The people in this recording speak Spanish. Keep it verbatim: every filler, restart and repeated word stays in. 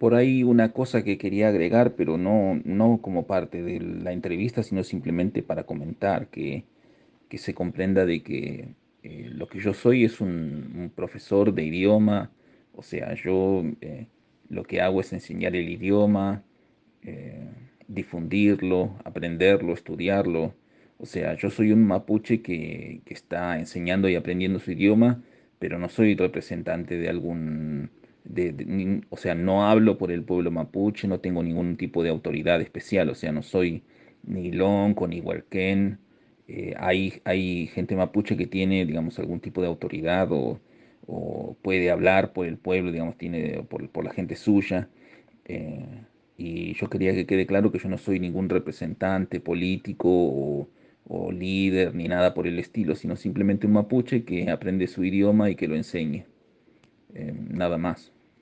por ahí una cosa que quería agregar, pero no, no como parte de la entrevista, sino simplemente para comentar que, que se comprenda de que eh, lo que yo soy es un, un profesor de idioma, o sea, yo eh, lo que hago es enseñar el idioma, eh, difundirlo, aprenderlo, estudiarlo. O sea, yo soy un mapuche que, que está enseñando y aprendiendo su idioma, pero no soy representante de algún, de- de nin- o sea, no hablo por el pueblo mapuche, no tengo ningún tipo de autoridad especial, o sea, no soy ni lonco ni huarquén. Eh, hay, hay gente mapuche que tiene, digamos, algún tipo de autoridad o, o puede hablar por el pueblo, digamos, tiene por, por la gente suya. Eh, y yo quería que quede claro que yo no soy ningún representante político o, o líder ni nada por el estilo, sino simplemente un mapuche que aprende su idioma y que lo enseñe. Eh, nada más.